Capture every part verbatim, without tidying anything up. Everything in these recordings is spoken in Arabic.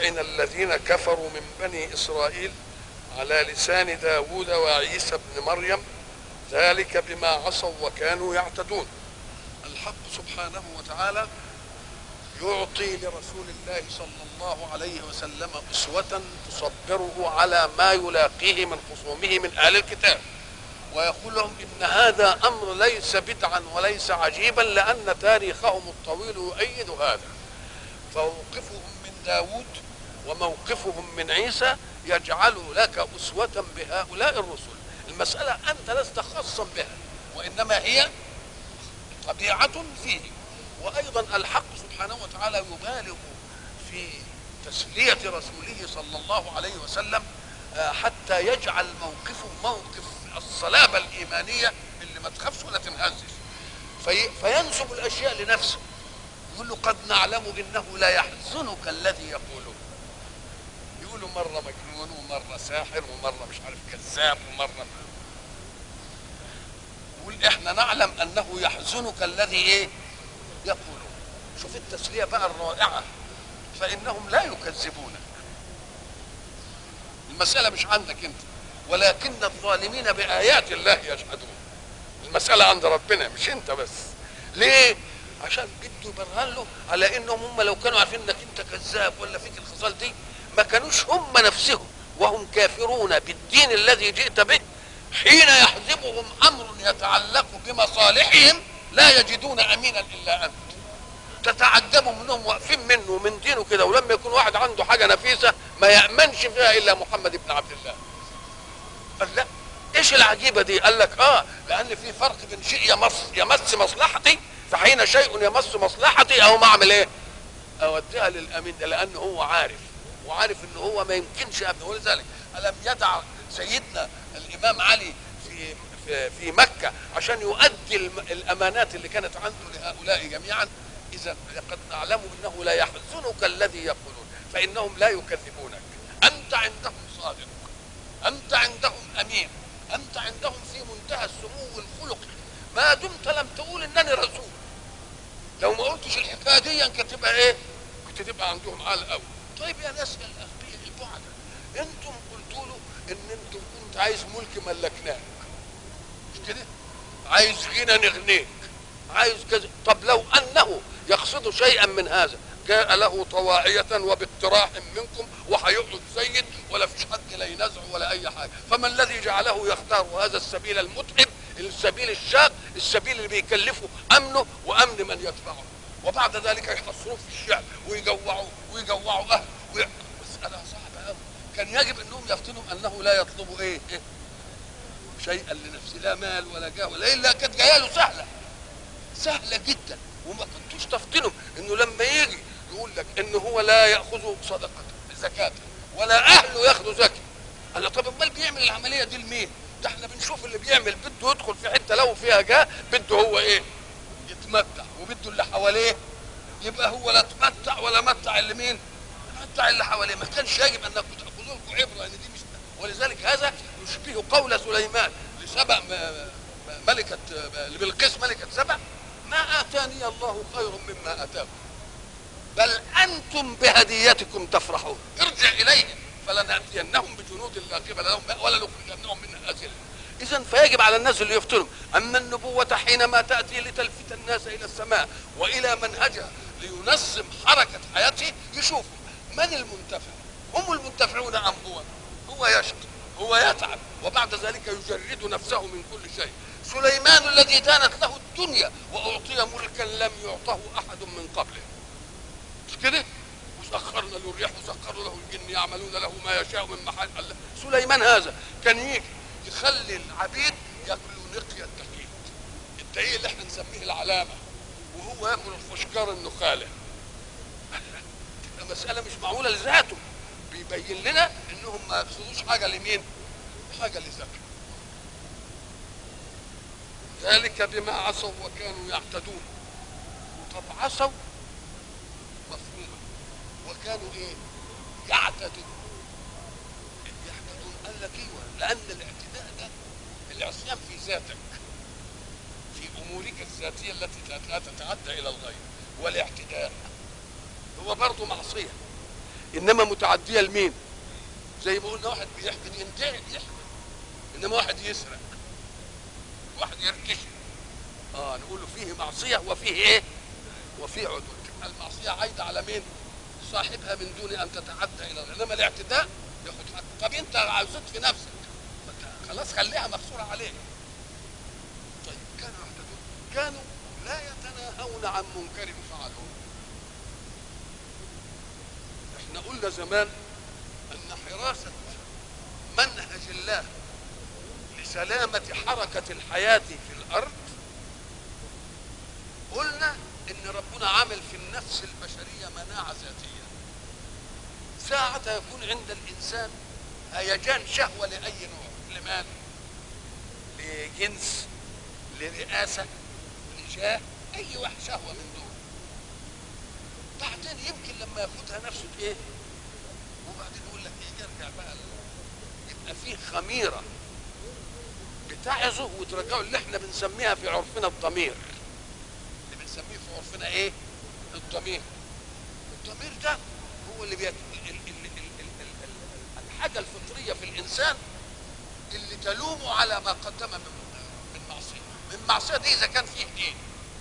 لعن الذين كفروا من بني إسرائيل على لسان داود وعيسى بن مريم ذلك بما عصوا وكانوا يعتدون. الحق سبحانه وتعالى يعطي لرسول الله صلى الله عليه وسلم أسوة تصبره على ما يلاقيه من خصومه من أهل الكتاب، ويقول لهم إن هذا أمر ليس بدعا وليس عجيبا، لأن تاريخهم الطويل يؤيد هذا. فموقفهم من داود وموقفهم من عيسى يجعل لك أسوة بهؤلاء الرسل. المسألة أنت لست خاصا بها، وإنما هي طبيعة فيه. وأيضا الحق سبحانه وتعالى يبالغ في تسلية رسوله صلى الله عليه وسلم حتى يجعل موقفه موقف الصلابة الإيمانية اللي ما تخافش ولا تنهزش، في فينسب الأشياء لنفسه. يقول له قد نعلم إنه لا يحزنك الذي يقولون. يقولوا مرة مجنون ومرة ساحر ومرة مش عارف كذاب ومرة، يقول احنا نعلم أنه يحزنك الذي ايه يقولون. شوف التسلية بقى الرائعة، فإنهم لا يكذبونك. المسألة مش عندك انت، ولكن الظالمين بآيات الله يجحدون. المسألة عند ربنا مش انت بس. ليه؟ عشان بده يبرهن له على انهم هم لو كانوا عارفين انك انت كذاب ولا فيك الخصال دي ما كانوش هم نفسهم وهم كافرون بالدين الذي جئت به حين يحزبهم امر يتعلق بمصالحهم لا يجدون امينا الا انت. تتعجبوا منهم واقفين منه ومن دينه كده، ولما يكون واحد عنده حاجه نفيسه ما يامنش فيها الا محمد بن عبد الله. قال لا، ايش العجيبه دي؟ قال لك اه لان في فرق بين شيء يمس يمس مصلحتي، فحين شيء يمس مصلحتي اهو ما اعمل ايه؟ اوديها للامين ده، لانه هو عارف وعارف ان هو ما يمكنش ابدا. ولذلك الم يدع سيدنا الامام علي في في, في مكه عشان يؤدي الامانات اللي كانت عنده لهؤلاء جميعا. اذا قد نعلم انه لا يحزنك الذي يقولون، فانهم لا يكذبونك. انت عندهم صادق، انت عندهم امين، انت عندهم في منتهى السمو الخلقي ما دمت لم تقول انني رسول. لو ما قلتش الحكايه دي كانت تبقى ايه؟ كنت تبقى عندهم عال قوي. طيب يا ناس يا الاغبياء البعدة، انتم قلتوا له ان انتم كنت عايز ملك ملكناك، مش كده؟ عايز غنى نغنيك، عايز كذا. طب لو انه يقصد شيئا من هذا جاء له طواعية وباقتراح منكم وهيقعد سيد ولا فيش حد لا ينازعه ولا اي حاجه، فما الذي جعله يختار هذا السبيل المتعب، السبيل الشاق، السبيل اللي بيكلفه امنه وامن من يتبعه، وبعد ذلك يحصروه في الشعب ويجوعوا ويجوعوا اهله وي... مسألة صعبة قوي. كان يجب انهم يفتنوا انه لا يطلبوا ايه, إيه؟ شيئا لنفسه، لا مال ولا جاه ولا الا كانت جايه له سهله سهله جدا. وما كنتوش تفتنوا انه لما يجي يقول لك انه هو لا ياخذ صدقه زكاه ولا اهله ياخذوا زكاه. قال طب امال بيعمل العمليه دي لمين؟ ده احنا بنشوف اللي بيعمل بده يدخل في حته لو فيها جاه بده هو ايه؟ يتمتع، وبده اللي حواليه يبقى هو لا تمتع ولا متع اللي مين؟ متع اللي حواليه. ما كانش يجب انكم تاخذوا لكم عبره ان دي مش. ولذلك هذا يشبه قول سليمان لسبأ ملكه لبلقيس ملكه سبأ: ما آتاني الله خير مما آتاكم بل أنتم بهديتكم تفرحون ارجع إليهم فلنأتينهم بجنود لا قبل لهم ولا نخرجنهم منها أذلة. إذن فيجب على الناس اللي يفتنوا أن النبوة حينما تأتي لتلفت الناس إلى السماء وإلى منهجها لينظم حركة حياته يشوفوا من المنتفع. هم المنتفعون أم هو؟ هو يشقى، هو يتعب، وبعد ذلك يجرد نفسه من كل شيء. سليمان الذي دانت له الدنيا وأعطي ملكا لم يعطه أحد من قبله، مش كده؟ وسخرنا له الريح وسخرنا له الجن يعملون له ما يشاء من محل الله. سليمان هذا كان يجي يخلي العبيد ياكلوا نقي الدقيق، الدقيق اللي احنا نسميه العلامة، وهو ياكل الفشكار النخالة. مسألة مش معقولة لذاته، بيبين لنا انهم ما يقصدوش حاجة لمين؟ حاجة لذاته. ذلك بما عصوا وكانوا يعتدون. طب عصوا مفهومة، وكانوا ايه؟ يعتدون. يعتدون قال لك ايوه، لان الاعتداء ده العصيان في ذاتك، في امورك الذاتيه التي لا تتعدى الى الغير، والاعتداء هو برضه معصيه. انما متعديه لمين؟ زي ما قلنا واحد بيحقد ينتهي يحقد، انما واحد يسرق، واحد يرتشي، اه نقول له فيه معصيه وفيه ايه؟ وفيه عدول. المعصيه عايده على مين؟ صاحبها من دون ان تتعدى الى، انما الاعتداء ياخد حق. طب انت عاوزت في نفسك خلاص خليها مقصوره عليك. طيب كانوا يعتدون، كانوا لا يتناهون عن منكر فعلوه. احنا قلنا زمان ان حراسه منهج الله لسلامه حركه الحياه في الارض، قلنا ان ربنا عامل في النفس البشريه مناعه ذاتيه. ساعة يكون عند الانسان هيجان شهوه لاي نوع، لمال، لجنس، لرئاسه، لجاه، اي واحد شهوه من دول، بعدين يمكن لما ياخدها نفسه ايه، وبعدين يقول لك ايه، يرجع بقى يبقى فيه خميره بتعظه وترجعه، اللي احنا بنسميها في عرفنا الضمير، اللي بنسميه في عرفنا ايه؟ الضمير. الضمير ده هو اللي بيت... ال... ال... ال... ال... ال... الحاجه الفطريه في الانسان اللي تلومه على ما قدم من من معصيه، من معصيه دي اذا كان فيه دين،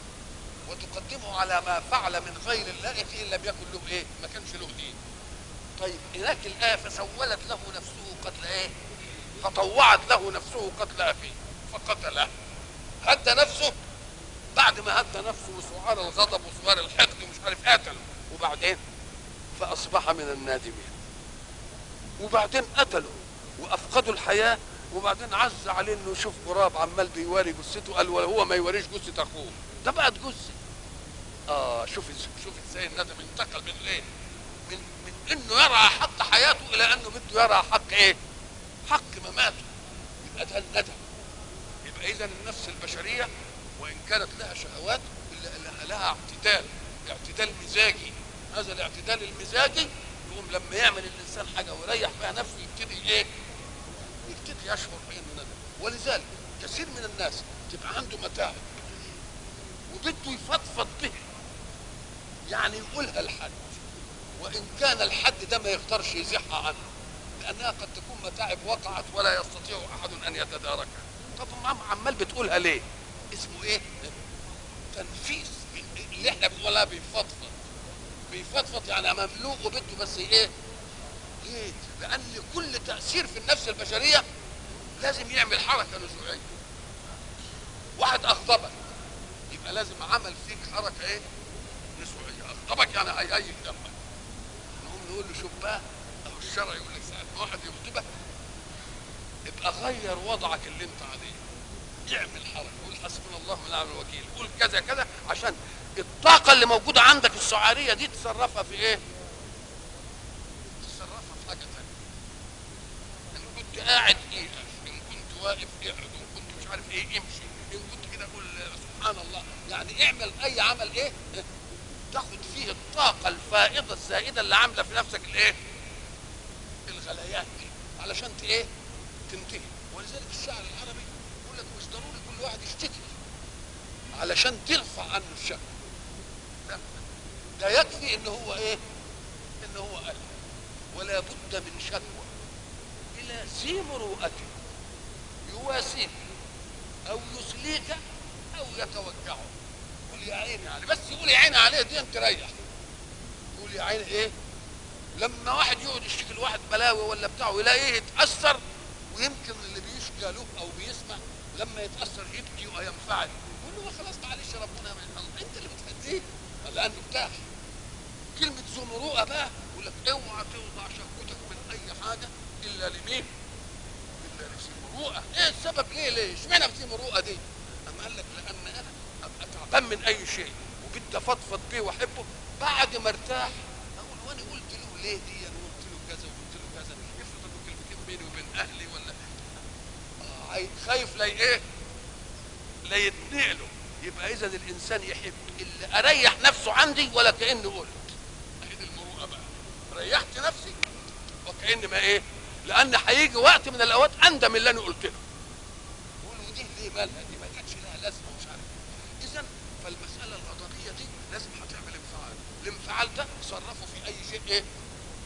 وتقدمه على ما فعل من غير اللائق ان لم يكن له ايه؟ ما كانش له دين. طيب هناك الايه فسولت له نفسه قتل ايه؟ فطوعت له نفسه قتل اخيه فقتله. هدى نفسه، بعد ما هدى نفسه وسعار الغضب وسعار الحقد ومش عارف قتله، وبعدين فاصبح من النادمين. وبعدين قتلوا وافقدوا الحياه، وبعدين عز عليه انه يشوف غراب عمال بيواري جثته، قال ولا هو ما يوريش جثه اخوه، ده بقت جثه. اه شوف شوف ازاي الندم انتقل من ايه؟ من من انه يرى حق حياته الى انه بده يرى حق ايه؟ حق مماته. يبقى ده الندم. يبقى اذا النفس البشريه وان كانت لها شهوات الا لها اعتدال، اعتدال مزاجي. هذا الاعتدال المزاجي يقوم لما يعمل الانسان حاجه ويريح فيها نفسه يبتدي ايه؟ يبتدي يشعر بانه ندم. ولذلك كثير من الناس تبقى عنده متاعب وبده يفضفض به، يعني يقولها لحد، وان كان الحد ده ما يقدرش يزيحها عنه، لانها قد تكون متاعب وقعت ولا يستطيع احد ان يتداركها. طب عمال بتقولها ليه؟ اسمه ايه؟ تنفيس. اللي احنا بنقولها بيفضفض، بيفضفض يعني مملوء وبده بس ايه؟ ليه؟ لان كل تاثير في النفس البشريه لازم يعمل حركه نزوعيه. واحد اغضبك يبقى لازم عمل فيك حركه ايه؟ نزوعيه. اغضبك يعني هيهيج دمك. نقوم نقول له شوف بقى، اهو الشرع يقول لك ساعه ما واحد يغضبك ابقى غير وضعك اللي انت عليه، اعمل حركه، قول حسبنا الله ونعم الوكيل، قول كذا كذا، عشان الطاقه اللي موجوده عندك السعاريه دي تصرفها في ايه؟ تصرفها في حاجه ثانيه. ان كنت قاعد ايه، ان كنت واقف اقعد، ان كنت مش عارف ايه امشي، ان كنت كده قول سبحان الله. يعني اعمل اي عمل ايه؟ تاخد فيه الطاقه الفائضه الزائده اللي عامله في نفسك الايه؟ الغليان دي، علشان ايه؟ تنتهي. ولذلك الشعر العربي يقول لك مش ضروري كل واحد يشتكي علشان ترفع عنه الشك، لا، ده يكفي ان هو ايه؟ ان هو قال ولا بد من شكوى الى ذي مروءته يواسيك او يسليك او يتوجعه. قول يا عيني عليه، بس يقول يا عيني عليه دي انت ريح. يقول يا عيني ايه؟ لما واحد يقعد يشتكي لواحد بلاوي ولا بتاعه يلاقيه يتاثر، ويمكن اللي بيشكى له او بيسمع لما يتاثر يبكي وينفعل، يقول له خلاص معلش ربنا ما يحل، انت اللي بتهديه لانه ارتاح. كلمه ذو مروءه بقى يقول لك اوعى توضع شهوتك من اي حاجه الا لمين؟ الا لذي مروءه. ايه السبب؟ ليه ليه؟ اشمعنى ذي مروءه دي؟ اما قال لك لان انا ابقى تعبان من اي شيء وبدي افضفض بيه واحبه، بعد ما ارتاح اقول وانا قلت له ليه دي؟ انا قلت له كذا وقلت له كذا، افرض انه كلمتين بيني وبين اهلي ولا آه خايف لا ايه؟ لا يتنقله. يبقى اذا الانسان يحب اللي اريح نفسه عندي ولا كاني قلت. اهي المروءه بقى، ريحت نفسي وكأن ما ايه؟ لان هيجي وقت من الاوقات اندم اللي انا قلت له. يقول له دي ليه مالها؟ دي ما كانتش لها لازمه ومش عارف. اذا فالمساله الغضبيه دي لازم هتعمل انفعال، الانفعال ده تصرفه في اي شيء ايه؟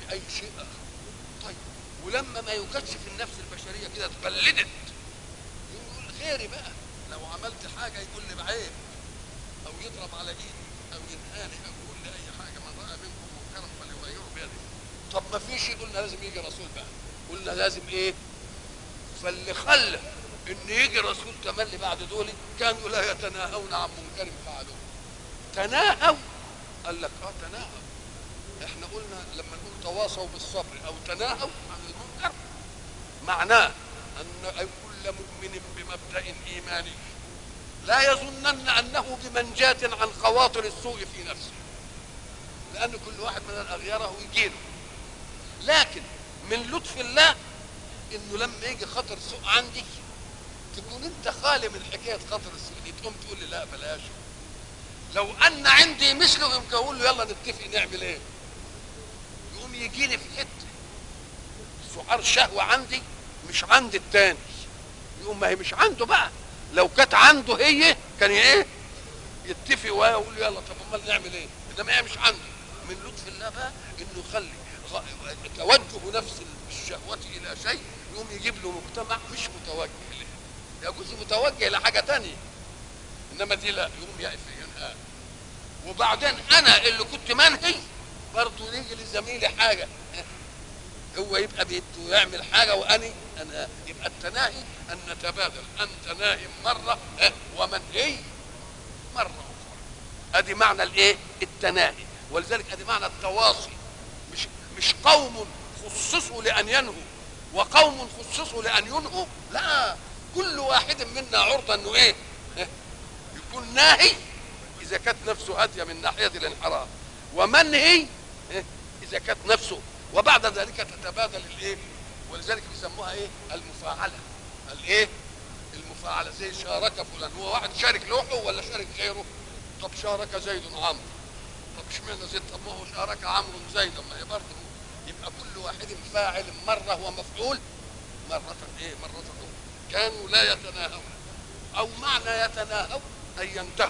اي شيء اخر. طيب ولما ما يوجدش في النفس البشريه كده اتبلدت، يقول غيري بقى لو عملت حاجه يقول لي بعيب، او يضرب على ايدي، او ينهاني، او يقول لي اي حاجه، من راى منكم منكرا فليغيره بيده. طب ما فيش، قلنا لازم يجي رسول بقى، قلنا لازم ايه؟ فاللي خلى ان يجي رسول كمان اللي بعد دول كانوا لا يتناهون عن منكر فعلوه. تناهوا، قال لك اه تناهوا. احنا قلنا لما نقول تواصوا بالصبر او تناهوا عن المنكر معناه ان كل مؤمن بمبدأ ايماني لا يظنن انه بمنجاة عن خواطر السوء في نفسه، لان كل واحد من الاغياره يجيله، لكن من لطف الله انه لما يجي خطر سوء عندي تكون انت خالي من حكايه خطر السوء دي، تقوم تقول لي لا بلاش. لو ان عندي مثله يقوم اقول له يلا نتفق نعمل ايه، يقوم يجيني في حته سعار شهوه عندي مش عند التاني، يقوم ما هي مش عنده بقى، لو كانت عنده هي كان ايه يتفق ويقول له يلا طب امال نعمل ايه، انما هي مش عنده. من لطف الله بقى انه يخلي توجه نفس الشهوه الى شيء يقوم يجيب له مجتمع مش متوجه له، يجوز متوجه لحاجه ثانيه، انما دي لا، يقوم يقف ينهى. وبعدين انا اللي كنت منهي برضه يجي لزميلي حاجه، هو يبقى بده يعمل حاجه واني انا، يبقى التناهي ان نتبادل، انت ناهي مره ومنهي مره اخرى. ادي معنى الايه؟ التناهي. ولذلك ادي معنى التواصي، مش مش قوم خصصوا لان ينهوا وقوم خصصوا لان ينهوا، لا، كل واحد منا عرضه انه ايه؟ يكون ناهي اذا كانت نفسه هاديه من ناحيه الانحراف، ومنهي اذا كانت نفسه، وبعد ذلك تتبادل الايه؟ ولذلك بيسموها ايه؟ المفاعله. الايه؟ المفاعله. زي شارك فلان، هو واحد شارك لوحه ولا شارك غيره؟ طب شارك زيد عمرو، طب اشمعنى زيد؟ طب ما هو شارك عمرو زيد، ما هي برضه. يبقى كل واحد فاعل مره ومفعول مره ايه؟ مره اخرى. كانوا لا يتناهون، او معنى يتناهوا ان ينتهوا.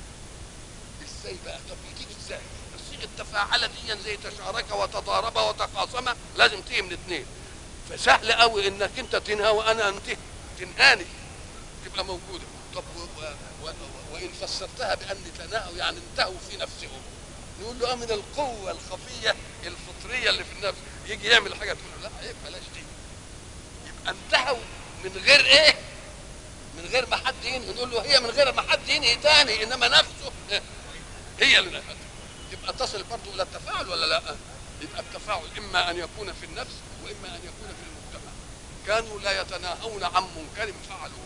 ازاي بقى؟ طب يجيب ازاي؟ الصيغه التفاعله دي زي تشارك وتضارب وتخاصم لازم تيجي من اثنين، فسهل قوي انك انت تنهى وانا انتهي، تنهاني تبقى موجوده. طب و و و وان فسرتها بان تناهوا يعني انتهوا في نفسهم، نقول له اه من القوه الخفيه الفطريه اللي في النفس، يجي يعمل حاجه تقول له لا عيب بلاش دي. يبقى انتهوا من غير ايه؟ من غير ما حد ينهي، نقول له هي من غير ما حد ينهي تاني، انما نفسه هي اللي نهت. يبقى تصل برضه الى التفاعل ولا لا؟ يبقى التفاعل اما ان يكون في النفس واما ان يكون في المجتمع. كانوا لا يتناهون عن منكر فعلوه.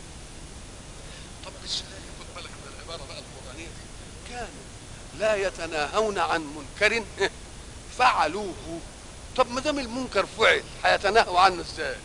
طب ازاي؟ خد بالك من العباره بقى القرانيه دي، كانوا لا يتناهون عن منكر فعلوه. طب ما دام المنكر فعل هيتناهوا عنه ازاي؟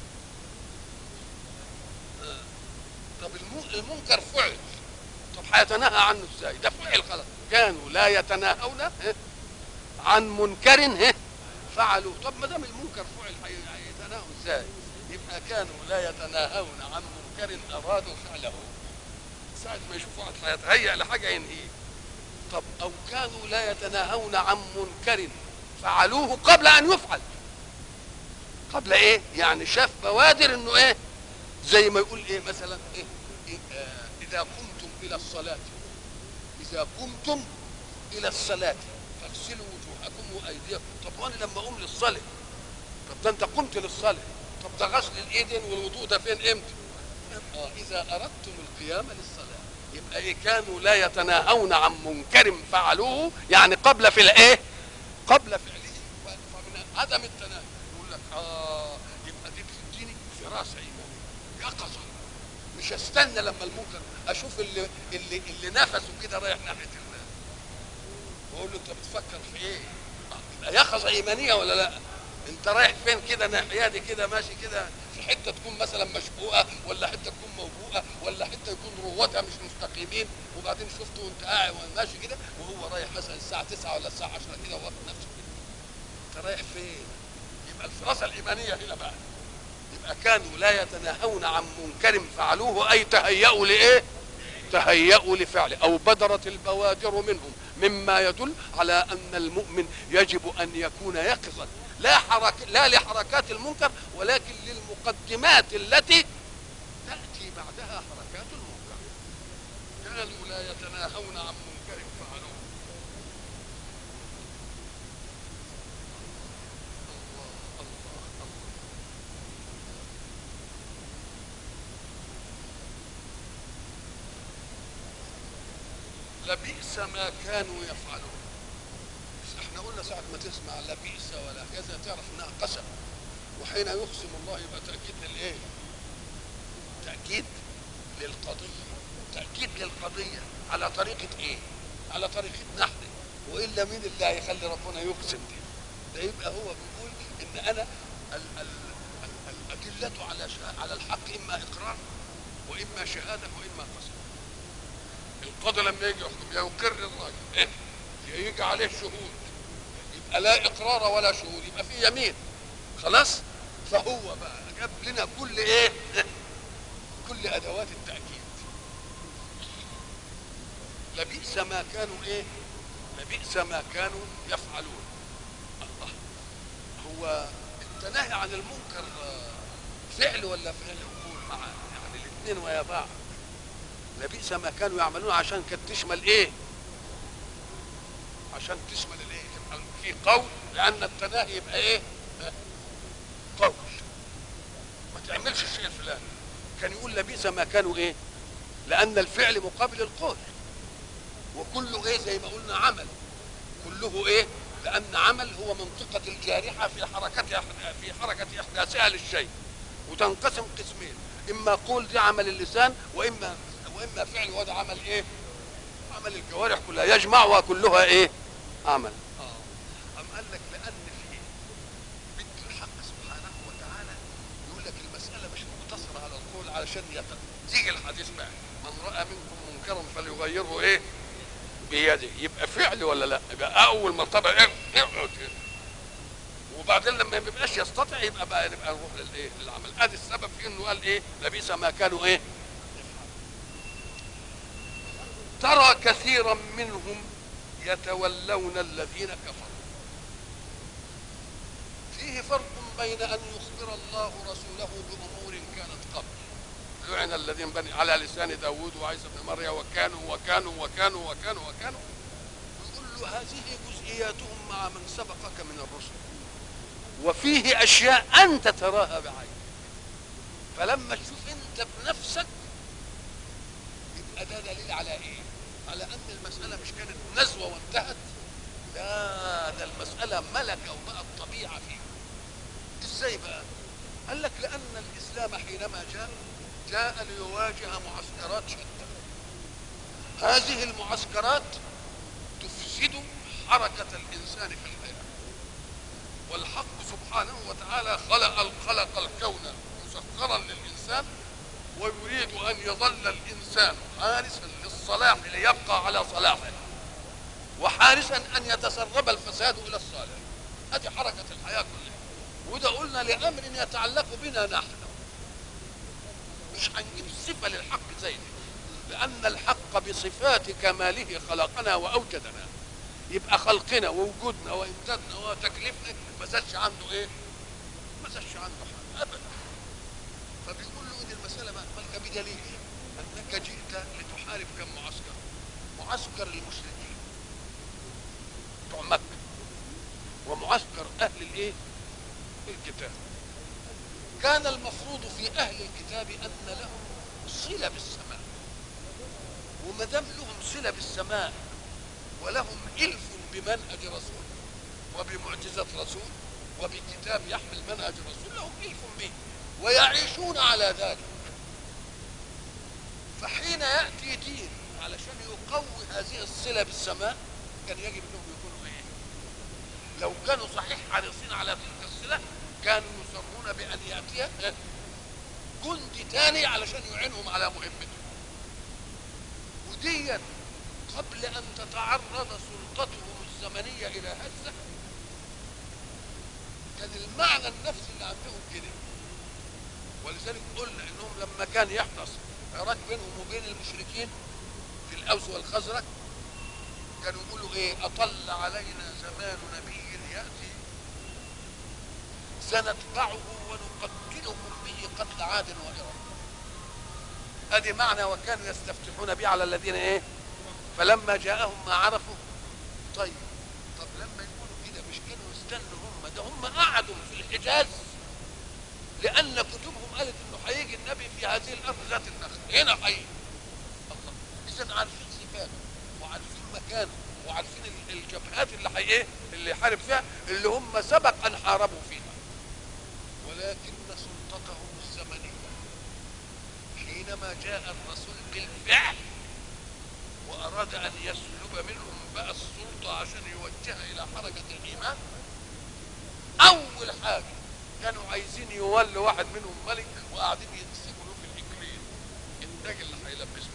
طب المنكر فعل، طب هيتناهى عنه ازاي؟ ده فعل خلاص. كانوا لا يتناهون عن منكر فعلوا. طب ما دام المنكر فعل هيتناهوا ازاي؟ يبقى كانوا لا يتناهون عن منكر ارادوا فعله. ساعة ما يشوفوا واحد هيتهيأ لحاجه ينهيه. طب او كانوا لا يتناهون عن منكر فعلوه قبل ان يفعل. قبل ايه؟ يعني شاف بوادر انه ايه؟ زي ما يقول ايه مثلا ايه, إيه آه اذا قمتم الى الصلاه، اذا قمتم الى الصلاه فاغسلوا وجوهكم وايديكم. طب وانا لما اقوم للصلاه، طب ده انت قمت للصلاه، طب ده غسل الايدين والوضوء ده فين امتى؟ اه اذا اردتم القيام للصلاه. يبقى ايه؟ كانوا لا يتناهون عن منكر فعلوه، يعني قبل في الايه؟ قبل فعله. فمن عدم التناهي يقول لك اه يبقى دي بتديني فراسه ايمانيه، يقظه، مش استنى لما المنكر اشوف اللي اللي اللي نفسه كده رايح ناحيه الله واقول له انت بتفكر في ايه؟ يبقى يقظه ايمانيه ولا لا؟ انت رايح فين كده ناحيه دي كده ماشي كده في حته تكون مثلا مشقوقه، ولا حته تكون موبوءه، ولا حته يكون رواتها مش مستقيمين، وبعدين شفته وانت قاعد ماشي كده وهو رايح مثلا الساعه تسعة ولا الساعه عشرة كده وواقف نفسه كده، انت رايح فين؟ يبقى الفراسه الايمانيه هنا بقى. يبقى كانوا لا يتناهون عن منكر فعلوه، اي تهيأوا لايه؟ تهيأوا لفعله أو بدرت البوادر منهم، مما يدل على أن المؤمن يجب أن يكون يقظا، لا حرك لا لحركات المنكر ولكن للمقدمات التي تأتي بعدها حركات المنكر. كانوا لا يتناهون عن منكر فعلوه. الله الله الله. لبئس ما كانوا يفعلون. احنا قلنا ساعة ما تسمع لبئس ولا كذا تعرف انها قسم، وحين يقسم الله يبقى تأكيد للايه؟ تأكيد للقضية، تأكيد للقضية على طريقة ايه؟ على طريقة نحن، وإلا مين اللي هيخلي ربنا يقسم دي؟ ده يبقى هو بيقول ان انا ال ال ال الأدلة على على الحق اما اقرار واما شهادة واما قسم. القاضي لما يجي يحكم يقر الراجل إيه؟ يجي عليه شهود، يبقى لا اقرار ولا شهود، يبقى في يمين خلاص. فهو بقى جاب لنا كل ايه؟ كل ادوات التاكيد. لبئس ما كانوا ايه؟ لبئس ما كانوا يفعلون. الله، هو التناهي عن المنكر فعل ولا فعل يقول معاه؟ يعني الاثنين ويا بعض. لبئس ما كانوا يعملون عشان كانت تشمل ايه؟ عشان تشمل الايه؟ تبقى في قول، لان التناهي يبقى ايه؟ قول، ما تعملش الشيء الفلاني. كان يقول لبئس ما كانوا ايه؟ لان الفعل مقابل القول، وكله ايه؟ زي ما قلنا عمل، كله ايه؟ لان عمل هو منطقة الجارحة في حركة في حركة احداثها للشيء، وتنقسم قسمين، اما قول دي عمل اللسان، واما واما فعل وده عمل ايه؟ عمل الجوارح كلها، يجمعها كلها ايه؟ عمل. اه أم قال لك لان في بيت الحق سبحانه وتعالى يقول لك المساله مش مقتصره على القول، علشان تيجي الحديث بقى من راى منكم منكرا فليغيره ايه؟ بيده. يبقى فعل ولا لا؟ يبقى اول مرتبه ايه؟ وبعدين لما ما يبقاش يستطيع يبقى بقى نبقى نروح للايه؟ للعمل. ادي السبب في انه قال ايه؟ لبئس ما كانوا ايه؟ ترى كثيرا منهم يتولون الذين كفروا. فيه فرق بين ان يخبر الله رسوله بامور كانت قبل، لعن الذين بني على لسان داود وعيسى بن مريم وكانوا وكانوا وكانوا وكانوا وكانوا، ويقول له هذه جزئياتهم مع من سبقك من الرسل، وفيه اشياء انت تراها بعينك، فلما تشوف انت بنفسك يبقى ده دليل على ايه؟ على ان المساله مش كانت نزوه وانتهت، لا ده المساله ملكه وبقت طبيعه فيه. ازاي بقى؟ قال لك لان الاسلام حينما جاء جاء ليواجه معسكرات شتى. هذه المعسكرات تفسد حركه الانسان في الحياه، والحق سبحانه وتعالى خلق خلق الكون مسخرا للانسان، ويريد ان يظل الانسان حارسا للصلاح ليبقى على صلاحه، وحارسا ان يتسرب الفساد الى الصالح. هذه حركه الحياه كلها، وده قلنا لامر يتعلق بنا نحن، مش هنجيب صفه للحق زي دي، لان الحق بصفات كماله خلقنا واوجدنا، يبقى خلقنا ووجودنا وامدادنا وتكليفنا ما زادش عنده ايه؟ ما زادش عنده حاجه ابدا. فبيقول له ان المساله مالك بدليل انك جئت لتحارب كم معسكر؟ معسكر المشركين بتوع مكه، ومعسكر اهل الايه؟ الكتاب. كان المفروض في اهل الكتاب ان لهم صله بالسماء، وما دام لهم صله بالسماء ولهم الف بمنهج رسول وبمعجزه رسول وبكتاب يحمل منهج رسول، لهم الف به ويعيشون على ذلك. فحين ياتي دين علشان يقوي هذه الصله بالسماء كان يجب انهم يكونوا ايه؟ لو كانوا صحيح حريصين على تلك الصله كانوا يصرون بان ياتي جندي ثاني علشان يعينهم على مهمتهم. وديا قبل ان تتعرض سلطتهم الزمنيه الى هزه كان المعنى النفسي اللي عندهم كده. ولذلك قلنا انهم لما كان يحدث عراك بينهم وبين المشركين في الاوس والخزرج كانوا يقولوا ايه؟ اطل علينا زمان نبي ياتي سنتبعه ونقتلكم به قتل عاد وإرم. ادي معنى وكانوا يستفتحون به على الذين ايه؟ فلما جاءهم ما عرفوا. طيب طب لما يقولوا كده مش كانوا يستنوا هم؟ ده هم قعدوا في الحجاز لان كتبهم قالت انه هيجي النبي في هذه الارض ذات النخل، هنا هيجي. الله، اذا عارفين صفاته وعارفين مكانه وعارفين الجبهات اللي هي ايه؟ اللي يحارب فيها، اللي هم سبق ان حاربوا فيها. ولكن سلطتهم الزمنيه حينما جاء الرسول بالفعل واراد ان يسلب منهم بقى السلطه عشان يوجهها الى حركه الايمان، اول حاجه كانوا عايزين يولوا واحد منهم ملك وقاعدين يمسكوا له في الاكليل التاج اللي هيلبسه،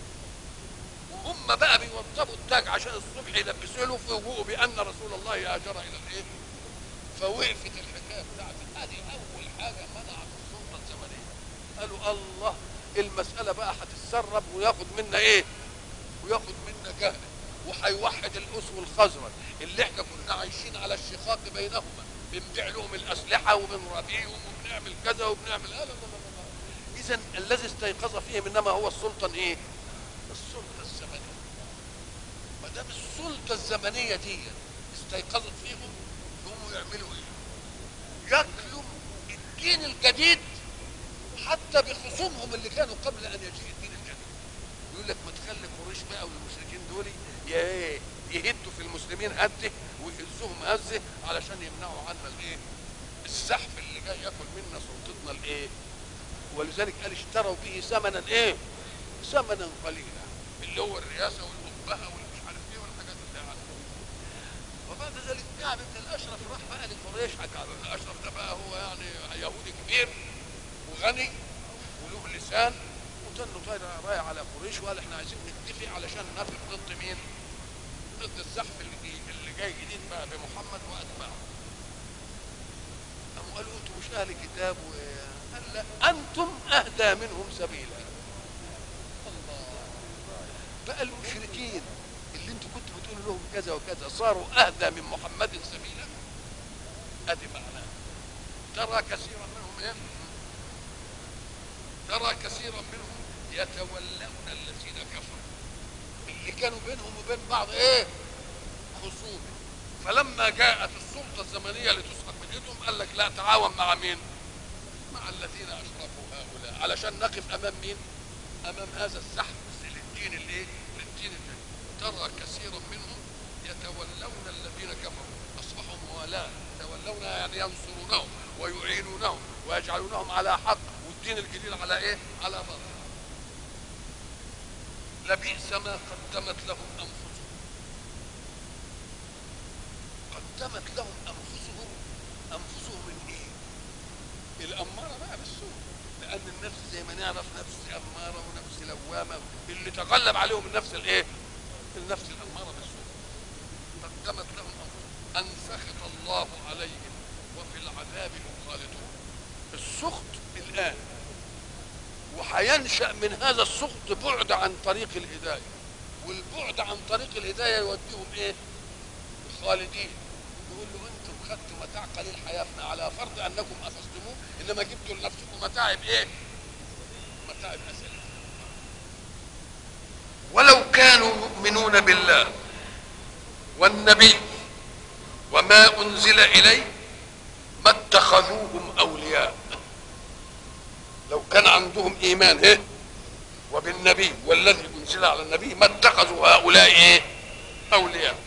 وهم بقى بيوضبوا التاج عشان الصبح يلبسوا له فوجئوا بان رسول الله هاجر الى الايه؟ فوقفت الحكايه بتاعت هذه اول حاجه منعت السلطه الزمنيه. قالوا الله، المساله بقى هتتسرب وياخد منا ايه؟ وياخد منا جهل، وهيوحد الاس والخزرج اللي احنا كنا عايشين على الشقاق بينهما، بنبيع لهم الاسلحه وبنرابيهم وبنعمل كذا وبنعمل لا لا لا لا. اذا الذي استيقظ فيهم انما هو السلطه ايه؟ السلطه الزمنيه. ما دام السلطه الزمنيه دي استيقظت فيهم يقوموا يعملوا ايه؟ ياكلوا الدين الجديد حتى بخصومهم اللي كانوا قبل ان يجيء الدين الجديد. يقول لك ما تخلي قريش بقى والمشركين دول يهدوا في المسلمين هده ويهزوهم هزه علشان يمنعوا عنا الايه؟ السحف اللي جاي ياكل منا سلطتنا الايه؟ ولذلك قال اشتروا به ثمنا ايه؟ ثمنا قليلا، اللي هو الرئاسه والابهه والمش عارف ايه والحاجات اللي عارفها. وبعد ذلك يعني ابن الاشرف راح بقى لقريش، الاشرف ده بقى هو يعني يهودي كبير وغني وله لسان، وتنه طاير رايح على قريش وقال احنا عايزين نتفق علشان نقف ضد مين؟ ضد الزحف اللي اللي جاي جديد بقى بمحمد واتباعه. قاموا قالوا انتم مش اهل كتاب؟ قال لا، انتم اهدى منهم سبيلا. الله، بقى المشركين اللي انتم كنتوا بتقولوا لهم كذا وكذا صاروا اهدى من محمد سبيلا. ادي معناه. ترى كثيرا منهم ايه؟ ترى كثيرا منهم يتولون الذين كفروا، اللي كانوا بينهم وبين بعض ايه؟ خصوم. فلما جاءت السلطه الزمنيه لتسحق من ايدهم قال لك لا، تعاون مع مين؟ مع الذين اشركوا هؤلاء علشان نقف امام مين؟ امام هذا الزحف للدين الايه؟ للدين الجديد. ترى كثيرا منهم يتولون الذين كفروا، اصبحوا موالاه، يتولون يعني ينصرونهم ويعينونهم ويجعلونهم على حق والدين الجديد على ايه؟ على باطل. لبئس ما قدمت لهم انفسهم. قدمت لهم انفسهم، انفسهم من ايه؟ الاماره بقى بالسوء، لان النفس زي ما نعرف نفس اماره ونفس لوامه، اللي تغلب عليهم النفس الايه؟ النفس الاماره بالسوء. قدمت لهم انفسهم ان سخط الله عليهم وفي العذاب هم خالدون. السخط الان، وهينشأ من هذا السخط بعد عن طريق الهدايه، والبعد عن طريق الهدايه يوديهم ايه؟ خالدين. يقول له انتم خدتوا متاع قليل حياتنا على فرض انكم اخذتموه، انما جبتوا لنفسكم متاعب ايه؟ متاعب ازليه. ولو كانوا يؤمنون بالله والنبي وما انزل اليه ما اتخذوهم اولياء. لو كان عندهم ايمان ايه؟ وبالنبي والذي انزل على النبي ما اتخذوا هؤلاء ايه؟ اولياء.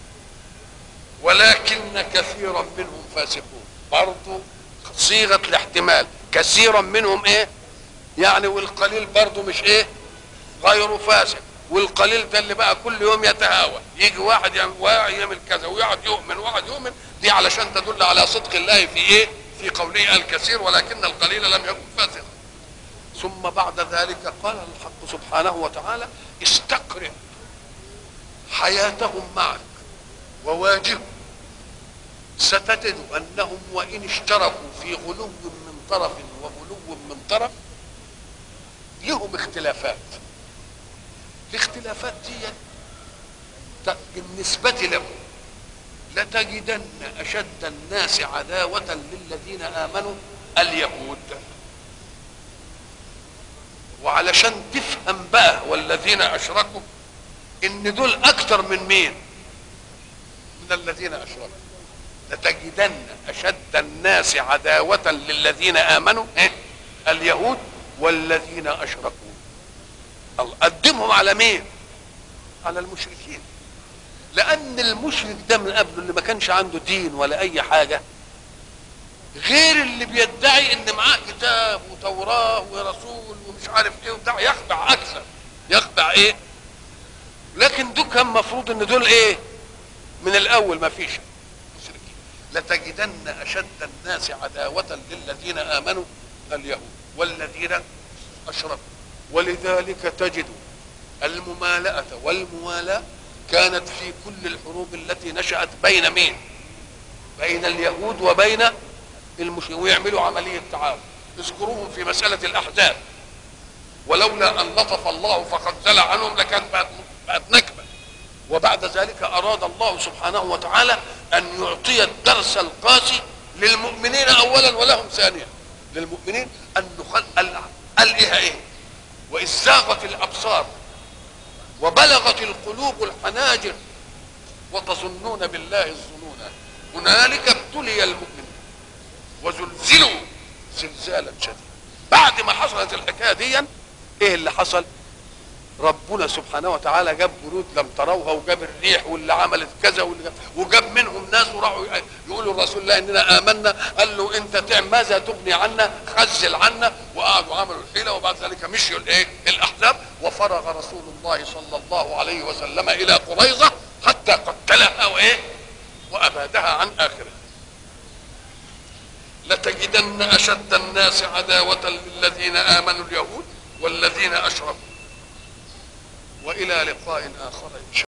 ولكن كثيرا منهم فاسقون. برضو صيغه الاحتمال، كثيرا منهم ايه؟ يعني والقليل برضو مش ايه؟ غير فاسق. والقليل ده اللي بقى كل يوم يتهاوى، يجي واحد يعمل كذا ويقعد يؤمن ويقعد يؤمن، دي علشان تدل على صدق الله في ايه؟ في قوله الكثير ولكن القليل لم يكن فاسقا. ثم بعد ذلك قال الحق سبحانه وتعالى استقرئ حياتهم معك وواجههم، ستجد انهم وان اشتركوا في غلو من طرف وغلو من طرف لهم اختلافات، الاختلافات دي بالنسبة له لتجدن أشد الناس عداوة للذين آمنوا اليهود. وعلشان تفهم بقى والذين أشركوا إن دول أكتر من مين؟ من الذين أشركوا. لتجدن أشد الناس عداوة للذين آمنوا إيه؟ اليهود والذين أشركوا. الله قدمهم على مين؟ على المشركين. لأن المشرك ده من قبله اللي ما كانش عنده دين ولا أي حاجة، غير اللي بيدعي إن معاه كتاب وتوراة ورسول ومش عارف إيه وبتاع، يخدع أكثر، يخدع إيه؟ لكن دول كان مفروض إن دول إيه؟ من الأول ما فيش مشركين. لتجدن أشد الناس عداوة للذين آمنوا اليهود والذين أشركوا. ولذلك تجد الممالأة والموالاة كانت في كل الحروب التي نشأت بين مين؟ بين اليهود وبين المشركين، ويعملوا عملية تعاون. اذكروهم في مسألة الأحزاب، ولولا أن لطف الله فخذل عنهم لكان بقت نكبة. وبعد ذلك أراد الله سبحانه وتعالى أن يعطي الدرس القاسي للمؤمنين أولا ولهم ثانيا. للمؤمنين أن نخل قال إيه إيه؟ وإذ زاغت الأبصار وبلغت القلوب الحناجر وتظنون بالله الظنون هنالك ابتلي المؤمنون وزلزلوا زلزالا شديدا. بعد ما حصلت الحكايه دي ايه اللي حصل؟ ربنا سبحانه وتعالى جاب جنود لم تروها، وجاب الريح واللي عملت كذا واللي وجاب منهم ناس وراحوا يقولوا لرسول الله اننا امنا. قال له انت تعمل ماذا تغني عنا؟ خزل عنا. وقعدوا عملوا الحيله، وبعد ذلك مشيوا الايه؟ الاحزاب. وفرغ رسول الله صلى الله عليه وسلم الى قريظه حتى قتلها وايه؟ وابادها عن اخره. لتجدن اشد الناس عداوه للذين امنوا اليهود والذين اشركوا. والى لقاء اخر ان شاء الله.